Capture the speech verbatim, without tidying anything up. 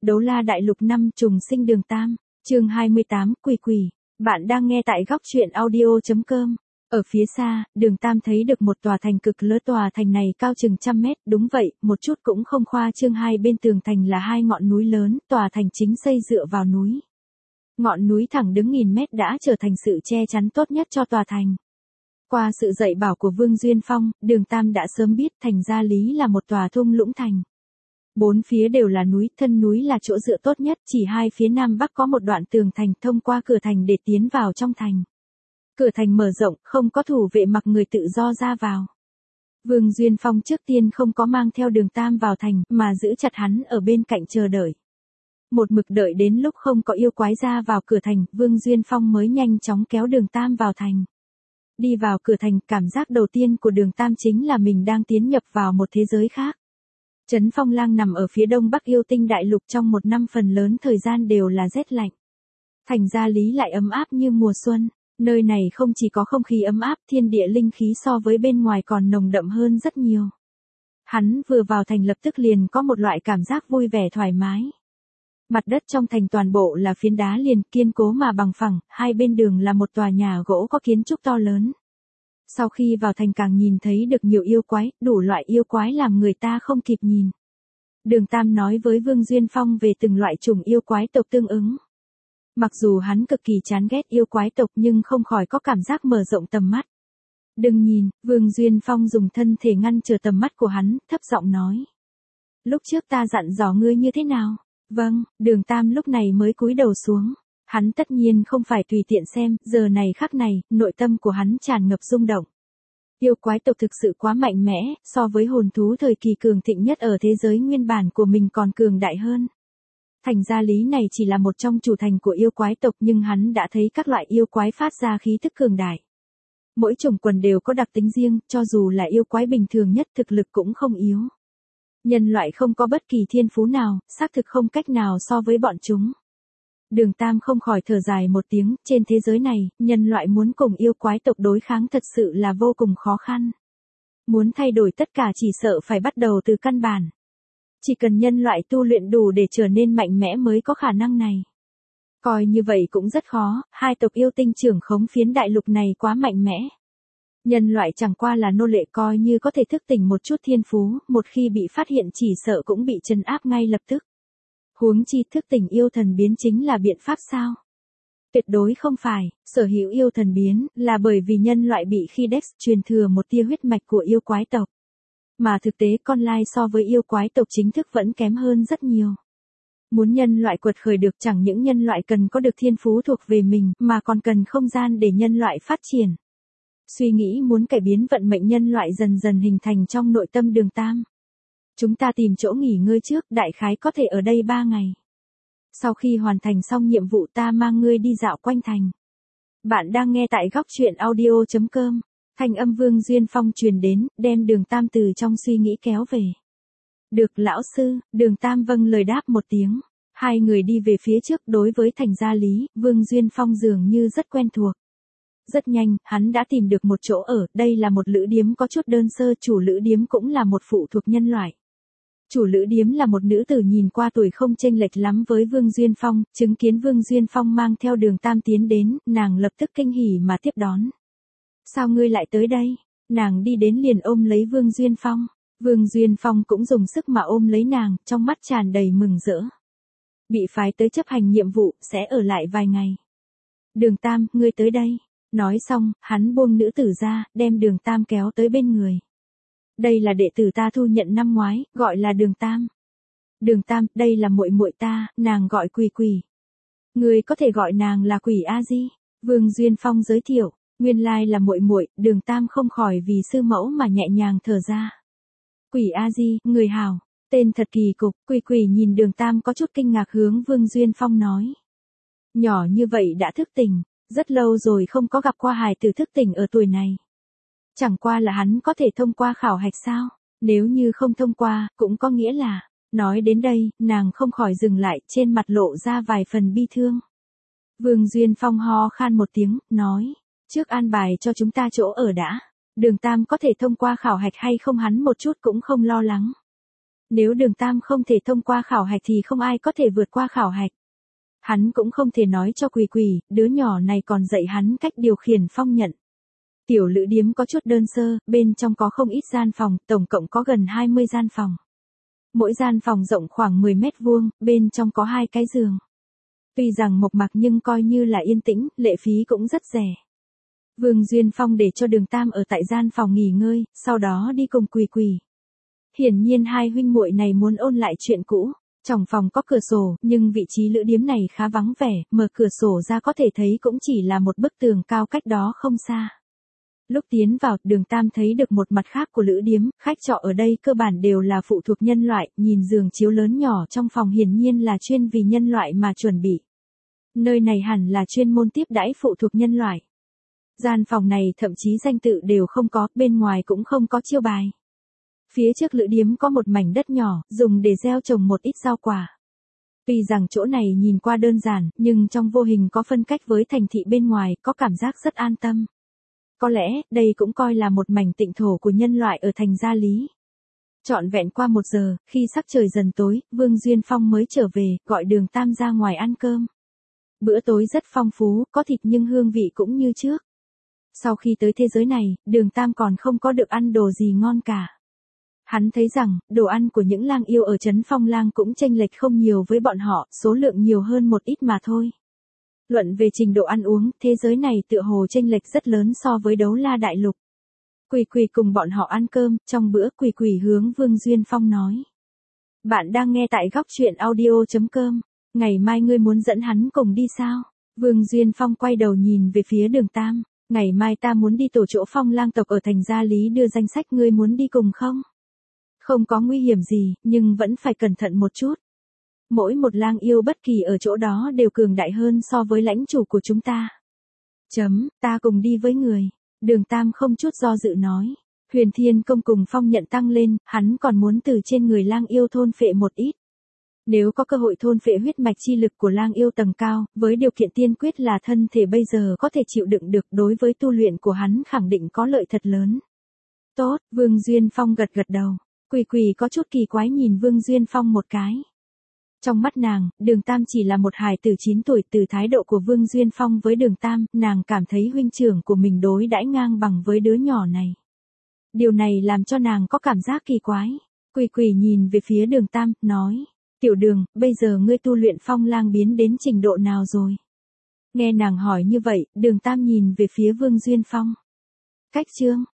Đấu La Đại Lục năm trùng sinh Đường Tam, chương hai mươi tám, Quỷ Quỷ. Bạn đang nghe tại góc truyện audio chấm com. Ở phía xa, Đường Tam thấy được một tòa thành cực lớn, tòa thành này cao chừng trăm mét, đúng vậy, một chút cũng không khoa trương, hai bên tường thành là hai ngọn núi lớn, tòa thành chính xây dựa vào núi. Ngọn núi thẳng đứng nghìn mét đã trở thành sự che chắn tốt nhất cho tòa thành. Qua sự dạy bảo của Vương Duyên Phong, Đường Tam đã sớm biết thành Gia Lý là một tòa thung lũng thành. Bốn phía đều là núi, thân núi là chỗ dựa tốt nhất, chỉ hai phía nam bắc có một đoạn tường thành thông qua cửa thành để tiến vào trong thành. Cửa thành mở rộng, không có thủ vệ, mặc người tự do ra vào. Vương Duyên Phong trước tiên không có mang theo Đường Tam vào thành, mà giữ chặt hắn ở bên cạnh chờ đợi. Một mực đợi đến lúc không có yêu quái ra vào cửa thành, Vương Duyên Phong mới nhanh chóng kéo Đường Tam vào thành. Đi vào cửa thành, cảm giác đầu tiên của Đường Tam chính là mình đang tiến nhập vào một thế giới khác. Trấn Phong Lang nằm ở phía đông bắc yêu tinh đại lục, trong một năm phần lớn thời gian đều là rét lạnh. Thành Gia Lý lại ấm áp như mùa xuân, nơi này không chỉ có không khí ấm áp, thiên địa linh khí so với bên ngoài còn nồng đậm hơn rất nhiều. Hắn vừa vào thành lập tức liền có một loại cảm giác vui vẻ thoải mái. Mặt đất trong thành toàn bộ là phiến đá liền, kiên cố mà bằng phẳng, hai bên đường là một tòa nhà gỗ có kiến trúc to lớn. Sau khi vào thành càng nhìn thấy được nhiều yêu quái, đủ loại yêu quái làm người ta không kịp nhìn. Đường Tam nói với Vương Duyên Phong về từng loại chủng yêu quái tộc tương ứng. Mặc dù hắn cực kỳ chán ghét yêu quái tộc nhưng không khỏi có cảm giác mở rộng tầm mắt. Đừng nhìn, Vương Duyên Phong dùng thân thể ngăn trở tầm mắt của hắn, thấp giọng nói. Lúc trước ta dặn dò ngươi như thế nào? Vâng, Đường Tam lúc này mới cúi đầu xuống. Hắn tất nhiên không phải tùy tiện xem, giờ này khắc này, nội tâm của hắn tràn ngập rung động. Yêu quái tộc thực sự quá mạnh mẽ, so với hồn thú thời kỳ cường thịnh nhất ở thế giới nguyên bản của mình còn cường đại hơn. Thành Gia Lý này chỉ là một trong chủ thành của yêu quái tộc, nhưng hắn đã thấy các loại yêu quái phát ra khí thức cường đại. Mỗi chủng quần đều có đặc tính riêng, cho dù là yêu quái bình thường nhất thực lực cũng không yếu. Nhân loại không có bất kỳ thiên phú nào, xác thực không cách nào so với bọn chúng. Đường Tam không khỏi thở dài một tiếng, trên thế giới này, nhân loại muốn cùng yêu quái tộc đối kháng thật sự là vô cùng khó khăn. Muốn thay đổi tất cả chỉ sợ phải bắt đầu từ căn bản. Chỉ cần nhân loại tu luyện đủ để trở nên mạnh mẽ mới có khả năng này. Coi như vậy cũng rất khó, hai tộc yêu tinh trưởng khống phiến đại lục này quá mạnh mẽ. Nhân loại chẳng qua là nô lệ, coi như có thể thức tỉnh một chút thiên phú, một khi bị phát hiện chỉ sợ cũng bị trấn áp ngay lập tức. Huống chi thức tỉnh yêu thần biến chính là biện pháp sao? Tuyệt đối không phải, sở hữu yêu thần biến là bởi vì nhân loại bị khi Dex truyền thừa một tia huyết mạch của yêu quái tộc. Mà thực tế con lai so với yêu quái tộc chính thức vẫn kém hơn rất nhiều. Muốn nhân loại quật khởi được, chẳng những nhân loại cần có được thiên phú thuộc về mình, mà còn cần không gian để nhân loại phát triển. Suy nghĩ muốn cải biến vận mệnh nhân loại dần dần hình thành trong nội tâm Đường Tam. Chúng ta tìm chỗ nghỉ ngơi trước, đại khái có thể ở đây ba ngày. Sau khi hoàn thành xong nhiệm vụ ta mang ngươi đi dạo quanh thành. Bạn đang nghe tại góc truyện audio chấm com. Thanh âm Vương Duyên Phong truyền đến, đem Đường Tam từ trong suy nghĩ kéo về. Được lão sư, Đường Tam vâng lời đáp một tiếng. Hai người đi về phía trước, đối với thành Gia Lý, Vương Duyên Phong dường như rất quen thuộc. Rất nhanh, hắn đã tìm được một chỗ ở, đây là một lữ điếm có chút đơn sơ, chủ lữ điếm cũng là một phụ thuộc nhân loại. Chủ lữ điếm là một nữ tử nhìn qua tuổi không chênh lệch lắm với Vương Duyên Phong, chứng kiến Vương Duyên Phong mang theo Đường Tam tiến đến, nàng lập tức kinh hỉ mà tiếp đón. Sao ngươi lại tới đây? Nàng đi đến liền ôm lấy Vương Duyên Phong. Vương Duyên Phong cũng dùng sức mà ôm lấy nàng, trong mắt tràn đầy mừng rỡ. Bị phái tới chấp hành nhiệm vụ, sẽ ở lại vài ngày. Đường Tam, ngươi tới đây. Nói xong, hắn buông nữ tử ra, đem Đường Tam kéo tới bên người. Đây là đệ tử ta thu nhận năm ngoái, gọi là Đường Tam. Đường Tam, đây là muội muội ta, nàng gọi Quỷ Quỷ. Ngươi có thể gọi nàng là Quỷ A Di. Vương Duyên Phong giới thiệu, nguyên lai là muội muội, Đường Tam không khỏi vì sư mẫu mà nhẹ nhàng thở ra. Quỷ A Di, người hảo, tên thật kỳ cục. Quỷ Quỷ nhìn Đường Tam có chút kinh ngạc hướng Vương Duyên Phong nói. Nhỏ như vậy đã thức tỉnh, rất lâu rồi không có gặp qua hài tử thức tỉnh ở tuổi này. Chẳng qua là hắn có thể thông qua khảo hạch sao? Nếu như không thông qua, cũng có nghĩa là, nói đến đây, nàng không khỏi dừng lại, trên mặt lộ ra vài phần bi thương. Vương Duyên Phong ho khan một tiếng, nói, trước an bài cho chúng ta chỗ ở đã. Đường Tam có thể thông qua khảo hạch hay không hắn một chút cũng không lo lắng. Nếu Đường Tam không thể thông qua khảo hạch thì không ai có thể vượt qua khảo hạch. Hắn cũng không thể nói cho Quỳ Quỳ, đứa nhỏ này còn dạy hắn cách điều khiển phong nhận. Tiểu lữ điếm có chút đơn sơ, bên trong có không ít gian phòng, tổng cộng có gần hai mươi gian phòng. Mỗi gian phòng rộng khoảng mười mét vuông, bên trong có hai cái giường. Tuy rằng mộc mạc nhưng coi như là yên tĩnh, lệ phí cũng rất rẻ. Vương Duyên Phong để cho Đường Tam ở tại gian phòng nghỉ ngơi, sau đó đi cùng Quỳ Quỳ. Hiển nhiên hai huynh muội này muốn ôn lại chuyện cũ. Trong phòng có cửa sổ, nhưng vị trí lữ điếm này khá vắng vẻ, mở cửa sổ ra có thể thấy cũng chỉ là một bức tường cao cách đó không xa. Lúc tiến vào, Đường Tam thấy được một mặt khác của lữ điếm, khách trọ ở đây cơ bản đều là phụ thuộc nhân loại, nhìn giường chiếu lớn nhỏ trong phòng hiển nhiên là chuyên vì nhân loại mà chuẩn bị. Nơi này hẳn là chuyên môn tiếp đãi phụ thuộc nhân loại. Gian phòng này thậm chí danh tự đều không có, bên ngoài cũng không có chiêu bài. Phía trước lữ điếm có một mảnh đất nhỏ, dùng để gieo trồng một ít rau quả. Tuy rằng chỗ này nhìn qua đơn giản, nhưng trong vô hình có phân cách với thành thị bên ngoài, có cảm giác rất an tâm. Có lẽ, đây cũng coi là một mảnh tịnh thổ của nhân loại ở thành Gia Lý. Trọn vẹn qua một giờ, khi sắc trời dần tối, Vương Duyên Phong mới trở về, gọi Đường Tam ra ngoài ăn cơm. Bữa tối rất phong phú, có thịt nhưng hương vị cũng như trước. Sau khi tới thế giới này, Đường Tam còn không có được ăn đồ gì ngon cả. Hắn thấy rằng, đồ ăn của những lang yêu ở Trấn Phong Lang cũng chênh lệch không nhiều với bọn họ, số lượng nhiều hơn một ít mà thôi. Luận về trình độ ăn uống, thế giới này tựa hồ chênh lệch rất lớn so với Đấu La Đại Lục. Quỳ Quỳ cùng bọn họ ăn cơm, trong bữa Quỳ Quỳ hướng Vương Duyên Phong nói. Bạn đang nghe tại góc truyện audio chấm com, ngày mai ngươi muốn dẫn hắn cùng đi sao? Vương Duyên Phong quay đầu nhìn về phía Đường Tam, ngày mai ta muốn đi tổ chỗ Phong Lang tộc ở thành Gia Lý đưa danh sách, ngươi muốn đi cùng không? Không có nguy hiểm gì, nhưng vẫn phải cẩn thận một chút. Mỗi một lang yêu bất kỳ ở chỗ đó đều cường đại hơn so với lãnh chủ của chúng ta. Chấm, ta cùng đi với người. Đường Tam không chút do dự nói. Huyền Thiên Công cùng phong nhận tăng lên, hắn còn muốn từ trên người lang yêu thôn phệ một ít. Nếu có cơ hội thôn phệ huyết mạch chi lực của lang yêu tầng cao, với điều kiện tiên quyết là thân thể bây giờ có thể chịu đựng được, đối với tu luyện của hắn khẳng định có lợi thật lớn. Tốt, Vương Duyên Phong gật gật đầu. Quỳ Quỳ có chút kỳ quái nhìn Vương Duyên Phong một cái. Trong mắt nàng, Đường Tam chỉ là một hài tử chín tuổi, từ thái độ của Vương Duyên Phong với Đường Tam, nàng cảm thấy huynh trưởng của mình đối đãi ngang bằng với đứa nhỏ này. Điều này làm cho nàng có cảm giác kỳ quái. Quỳ Quỳ nhìn về phía Đường Tam, nói. Tiểu Đường, bây giờ ngươi tu luyện Phong Lang biến đến trình độ nào rồi? Nghe nàng hỏi như vậy, Đường Tam nhìn về phía Vương Duyên Phong. Cách chương.